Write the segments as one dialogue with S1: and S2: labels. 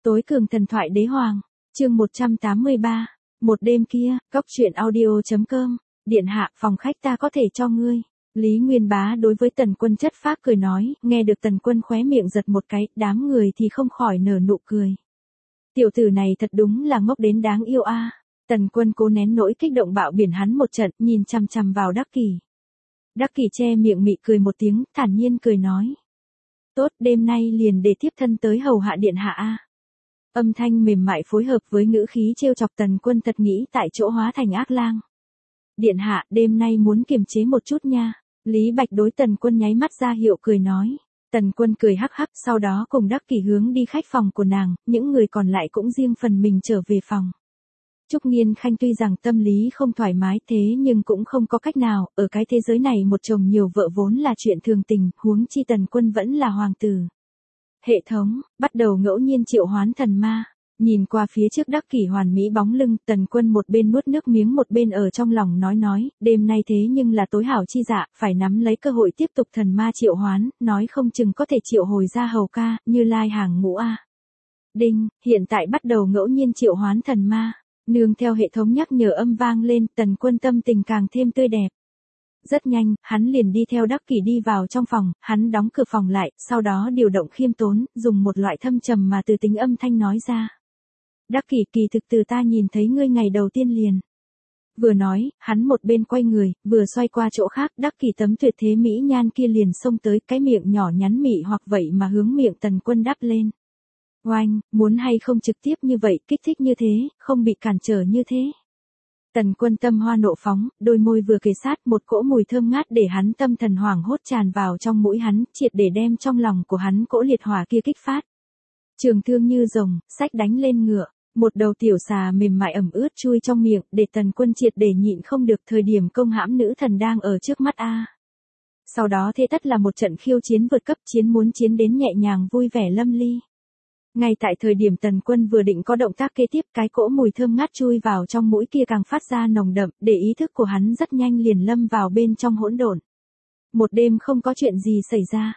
S1: Tối cường thần thoại đế hoàng, chương 183, một đêm kia, Cóc truyện audio.com, điện hạ, phòng khách ta có thể cho ngươi. Lý Nguyên Bá đối với Tần Quân chất phác cười nói, nghe được Tần Quân khóe miệng giật một cái, đám người thì không khỏi nở nụ cười. Tiểu tử này thật đúng là ngốc đến đáng yêu a. Tần Quân cố nén nỗi kích động bạo biển hắn một trận, nhìn chằm chằm vào Đắc Kỷ. Đắc Kỷ che miệng mị cười một tiếng, thản nhiên cười nói. Tốt, đêm nay liền để tiếp thân tới hầu hạ điện hạ a. Âm thanh mềm mại phối hợp với ngữ khí trêu chọc Tần Quân thật nghĩ tại chỗ hóa thành ác lang. Điện hạ, đêm nay muốn kiềm chế một chút nha. Lý Bạch đối Tần Quân nháy mắt ra hiệu cười nói. Tần Quân cười hắc hắc, sau đó cùng Đắc Kỷ hướng đi khách phòng của nàng, những người còn lại cũng riêng phần mình trở về phòng. Trúc Nghiên Khanh tuy rằng tâm lý không thoải mái thế nhưng cũng không có cách nào, ở cái thế giới này một chồng nhiều vợ vốn là chuyện thường tình, huống chi Tần Quân vẫn là hoàng tử. Hệ thống, bắt đầu ngẫu nhiên triệu hoán thần ma. Nhìn qua phía trước Đắc Kỷ hoàn mỹ bóng lưng, Tần Quân một bên nuốt nước miếng một bên ở trong lòng nói, đêm nay thế nhưng là tối hảo chi dạ, phải nắm lấy cơ hội tiếp tục thần ma triệu hoán, nói không chừng có thể triệu hồi ra hầu ca, Như Lai hàng ngũ a. Đinh, hiện tại bắt đầu ngẫu nhiên triệu hoán thần ma. Nương theo hệ thống nhắc nhở âm vang lên, Tần Quân tâm tình càng thêm tươi đẹp. Rất nhanh, hắn liền đi theo Đắc Kỷ đi vào trong phòng, hắn đóng cửa phòng lại, sau đó điều động khiêm tốn, dùng một loại thâm trầm mà từ tính âm thanh nói ra. Đắc Kỷ, kỳ thực từ ta nhìn thấy ngươi ngày đầu tiên liền. Vừa nói, hắn một bên quay người, vừa xoay qua chỗ khác, Đắc Kỷ tấm tuyệt thế mỹ nhan kia liền xông tới, cái miệng nhỏ nhắn mị hoặc vậy mà hướng miệng Tần Quân đáp lên. Oanh, muốn hay không trực tiếp như vậy, kích thích như thế, không bị cản trở như thế. Tần Quân tâm hoa nộ phóng, đôi môi vừa kề sát, một cỗ mùi thơm ngát để hắn tâm thần hoảng hốt tràn vào trong mũi hắn, triệt để đem trong lòng của hắn cỗ liệt hỏa kia kích phát. Trường thương như rồng, sách đánh lên ngựa, một đầu tiểu xà mềm mại ẩm ướt chui trong miệng, để Tần Quân triệt để nhịn không được thời điểm công hãm nữ thần đang ở trước mắt a. Sau đó thế tất là một trận khiêu chiến vượt cấp, chiến muốn chiến đến nhẹ nhàng vui vẻ lâm ly. Ngay tại thời điểm Tần Quân vừa định có động tác kế tiếp, cái cỗ mùi thơm ngát chui vào trong mũi kia càng phát ra nồng đậm, để ý thức của hắn rất nhanh liền lâm vào bên trong hỗn độn. Một đêm không có chuyện gì xảy ra.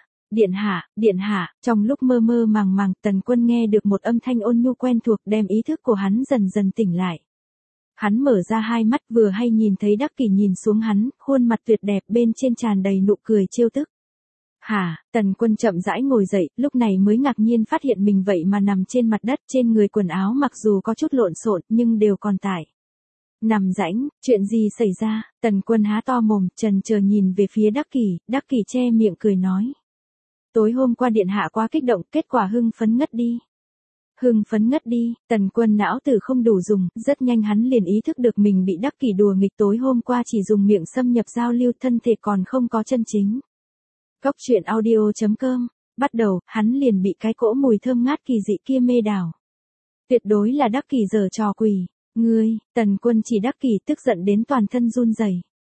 S1: Điện hạ, trong lúc mơ mơ màng màng, Tần Quân nghe được một âm thanh ôn nhu quen thuộc đem ý thức của hắn dần dần tỉnh lại. Hắn mở ra hai mắt vừa hay nhìn thấy Đắc Kỷ nhìn xuống hắn, khuôn mặt tuyệt đẹp bên trên tràn đầy nụ cười trêu tức. Hả, Tần Quân chậm rãi ngồi dậy, lúc này mới ngạc nhiên phát hiện mình vậy mà nằm trên mặt đất, trên người quần áo mặc dù có chút lộn xộn nhưng đều còn tải. Nằm rãnh, chuyện gì xảy ra? Tần Quân há to mồm, trần chờ nhìn về phía Đắc Kỷ che miệng cười nói. Tối hôm qua điện hạ quá kích động, kết quả hưng phấn ngất đi. Hưng phấn ngất đi, Tần Quân não tử không đủ dùng, rất nhanh hắn liền ý thức được mình bị Đắc Kỷ đùa nghịch, tối hôm qua chỉ dùng miệng xâm nhập giao lưu, thân thể còn không có chân chính. Cóc truyện audio.com, bắt đầu, hắn liền bị cái cỗ mùi thơm ngát kỳ dị kia mê đảo. Tuyệt đối là Đắc Kỷ giở trò quỷ, ngươi, Tần Quân chỉ Đắc Kỷ tức giận đến toàn thân run rẩy.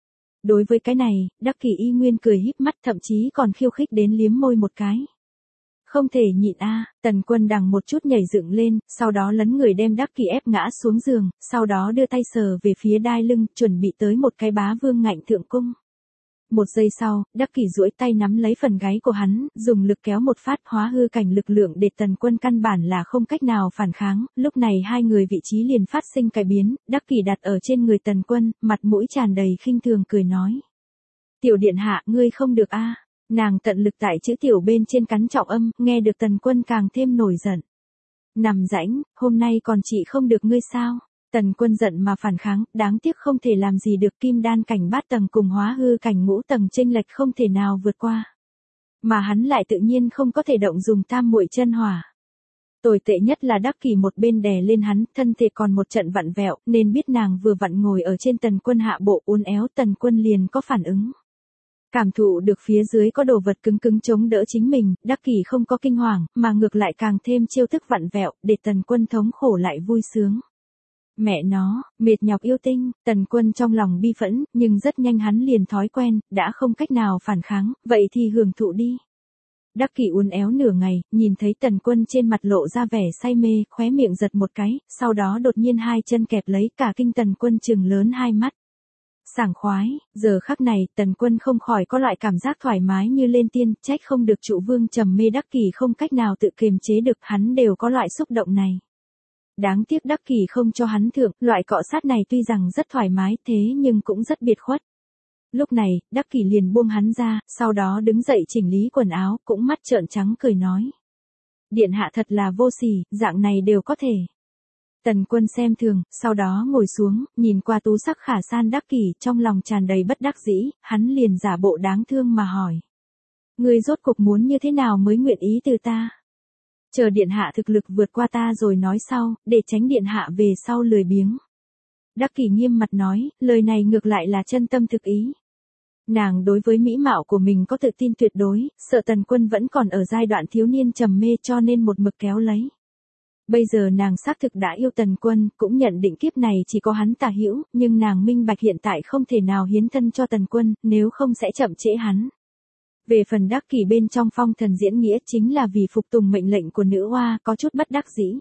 S1: Đối với cái này, Đắc Kỷ y nguyên cười híp mắt, thậm chí còn khiêu khích đến liếm môi một cái. Không thể nhịn a. Tần Quân đằng một chút nhảy dựng lên, sau đó lấn người đem Đắc Kỷ ép ngã xuống giường, sau đó đưa tay sờ về phía đai lưng, chuẩn bị tới một cái bá vương ngạnh thượng cung. Một giây sau, Đắc Kỷ duỗi tay nắm lấy phần gáy của hắn, dùng lực kéo một phát, hóa hư cảnh lực lượng để Tần Quân căn bản là không cách nào phản kháng, lúc này hai người vị trí liền phát sinh cải biến, Đắc Kỷ đặt ở trên người Tần Quân, mặt mũi tràn đầy khinh thường cười nói. Tiểu điện hạ, ngươi không được a. Nàng tận lực tại chữ tiểu bên trên cắn trọng âm, nghe được Tần Quân càng thêm nổi giận. Nằm rãnh, hôm nay còn chị không được ngươi sao? Tần Quân giận mà phản kháng, đáng tiếc không thể làm gì được, kim đan cảnh bát tầng cùng hóa hư cảnh ngũ tầng chênh lệch không thể nào vượt qua. Mà hắn lại tự nhiên không có thể động dùng tam muội chân hỏa. Tồi tệ nhất là Đắc Kỷ một bên đè lên hắn, thân thể còn một trận vặn vẹo, nên biết nàng vừa vặn ngồi ở trên Tần Quân hạ bộ uốn éo, Tần Quân liền có phản ứng. Cảm thụ được phía dưới có đồ vật cứng cứng chống đỡ chính mình, Đắc Kỷ không có kinh hoàng, mà ngược lại càng thêm chiêu thức vặn vẹo, để Tần Quân thống khổ lại vui sướng. Mẹ nó, mệt nhọc yêu tinh, Tần Quân trong lòng bi phẫn, nhưng rất nhanh hắn liền thói quen, đã không cách nào phản kháng, vậy thì hưởng thụ đi. Đắc Kỷ uốn éo nửa ngày, nhìn thấy Tần Quân trên mặt lộ ra vẻ say mê, khóe miệng giật một cái, sau đó đột nhiên hai chân kẹp lấy, cả kinh Tần Quân trừng lớn hai mắt. Sảng khoái, giờ khắc này, Tần Quân không khỏi có loại cảm giác thoải mái như lên tiên, trách không được Trụ Vương Trầm Mê Đắc Kỷ không cách nào tự kiềm chế được, hắn đều có loại xúc động này. Đáng tiếc Đắc Kỷ không cho hắn thượng, loại cọ sát này tuy rằng rất thoải mái thế nhưng cũng rất biệt khuất. Lúc này, Đắc Kỷ liền buông hắn ra, sau đó đứng dậy chỉnh lý quần áo, cũng mắt trợn trắng cười nói. Điện hạ thật là vô sỉ, dạng này đều có thể. Tần Quân xem thường, sau đó ngồi xuống, nhìn qua tú sắc khả san Đắc Kỷ, trong lòng tràn đầy bất đắc dĩ, hắn liền giả bộ đáng thương mà hỏi. Ngươi rốt cuộc muốn như thế nào mới nguyện ý từ ta? Chờ điện hạ thực lực vượt qua ta rồi nói sau, để tránh điện hạ về sau lười biếng. Đắc Kỷ nghiêm mặt nói, lời này ngược lại là chân tâm thực ý. Nàng đối với mỹ mạo của mình có tự tin tuyệt đối, sợ Tần Quân vẫn còn ở giai đoạn thiếu niên trầm mê cho nên một mực kéo lấy. Bây giờ nàng xác thực đã yêu Tần Quân, cũng nhận định kiếp này chỉ có hắn tả hữu, nhưng nàng minh bạch hiện tại không thể nào hiến thân cho Tần Quân, nếu không sẽ chậm trễ hắn. Về phần Đắc Kỷ bên trong phong thần diễn nghĩa chính là vì phục tùng mệnh lệnh của nữ hoa, có chút bất đắc dĩ.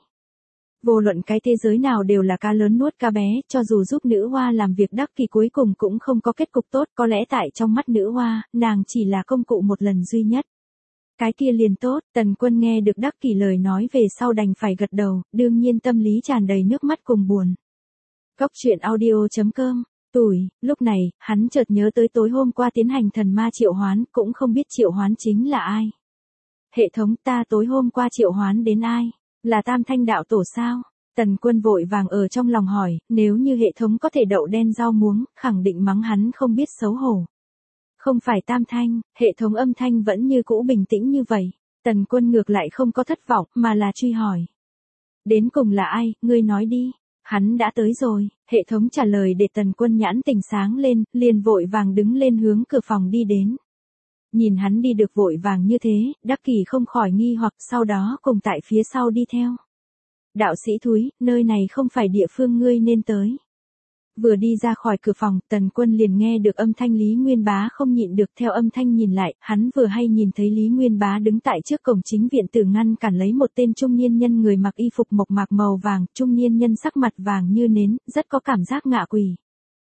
S1: Vô luận cái thế giới nào đều là cá lớn nuốt cá bé, cho dù giúp nữ hoa làm việc Đắc Kỷ cuối cùng cũng không có kết cục tốt, có lẽ tại trong mắt nữ hoa, nàng chỉ là công cụ một lần duy nhất. Cái kia liền tốt, Tần Quân nghe được Đắc Kỷ lời nói về sau đành phải gật đầu, đương nhiên tâm lý tràn đầy nước mắt cùng buồn. Cốc truyện audio.com. Tủi, lúc này, hắn chợt nhớ tới tối hôm qua tiến hành thần ma triệu hoán, cũng không biết triệu hoán chính là ai. Hệ thống ta tối hôm qua triệu hoán đến ai? Là Tam Thanh đạo tổ sao? Tần Quân vội vàng ở trong lòng hỏi, nếu như hệ thống có thể đậu đen rau muống, khẳng định mắng hắn không biết xấu hổ. Không phải Tam Thanh, hệ thống âm thanh vẫn như cũ bình tĩnh như vậy. Tần Quân ngược lại không có thất vọng, mà là truy hỏi. Đến cùng là ai, ngươi nói đi. Hắn đã tới rồi, hệ thống trả lời để Tần Quân nhãn tình sáng lên, liền vội vàng đứng lên hướng cửa phòng đi đến. Nhìn hắn đi được vội vàng như thế, Đắc Kỷ không khỏi nghi hoặc sau đó cùng tại phía sau đi theo. Đạo sĩ thúi, nơi này không phải địa phương ngươi nên tới. Vừa đi ra khỏi cửa phòng, Tần Quân liền nghe được âm thanh Lý Nguyên Bá không nhịn được theo âm thanh nhìn lại, hắn vừa hay nhìn thấy Lý Nguyên Bá đứng tại trước cổng chính viện tử ngăn cản lấy một tên trung niên nhân người mặc y phục mộc mạc màu vàng, trung niên nhân sắc mặt vàng như nến, rất có cảm giác ngạ quỷ.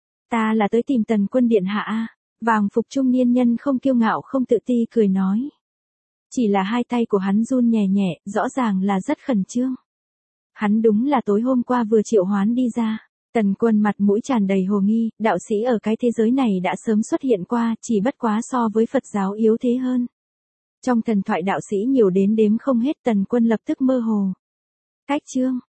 S1: Ta là tới tìm Tần Quân điện hạ a. Vàng phục trung niên nhân không kiêu ngạo không tự ti cười nói. Chỉ là hai tay của hắn run nhẹ nhẹ, rõ ràng là rất khẩn trương. Hắn đúng là tối hôm qua vừa triệu hoán đi ra. Tần Quân mặt mũi tràn đầy hồ nghi, đạo sĩ ở cái thế giới này đã sớm xuất hiện qua, chỉ bất quá so với Phật giáo yếu thế hơn. Trong thần thoại đạo sĩ nhiều đến đếm không hết, Tần Quân lập tức mơ hồ. Cách chương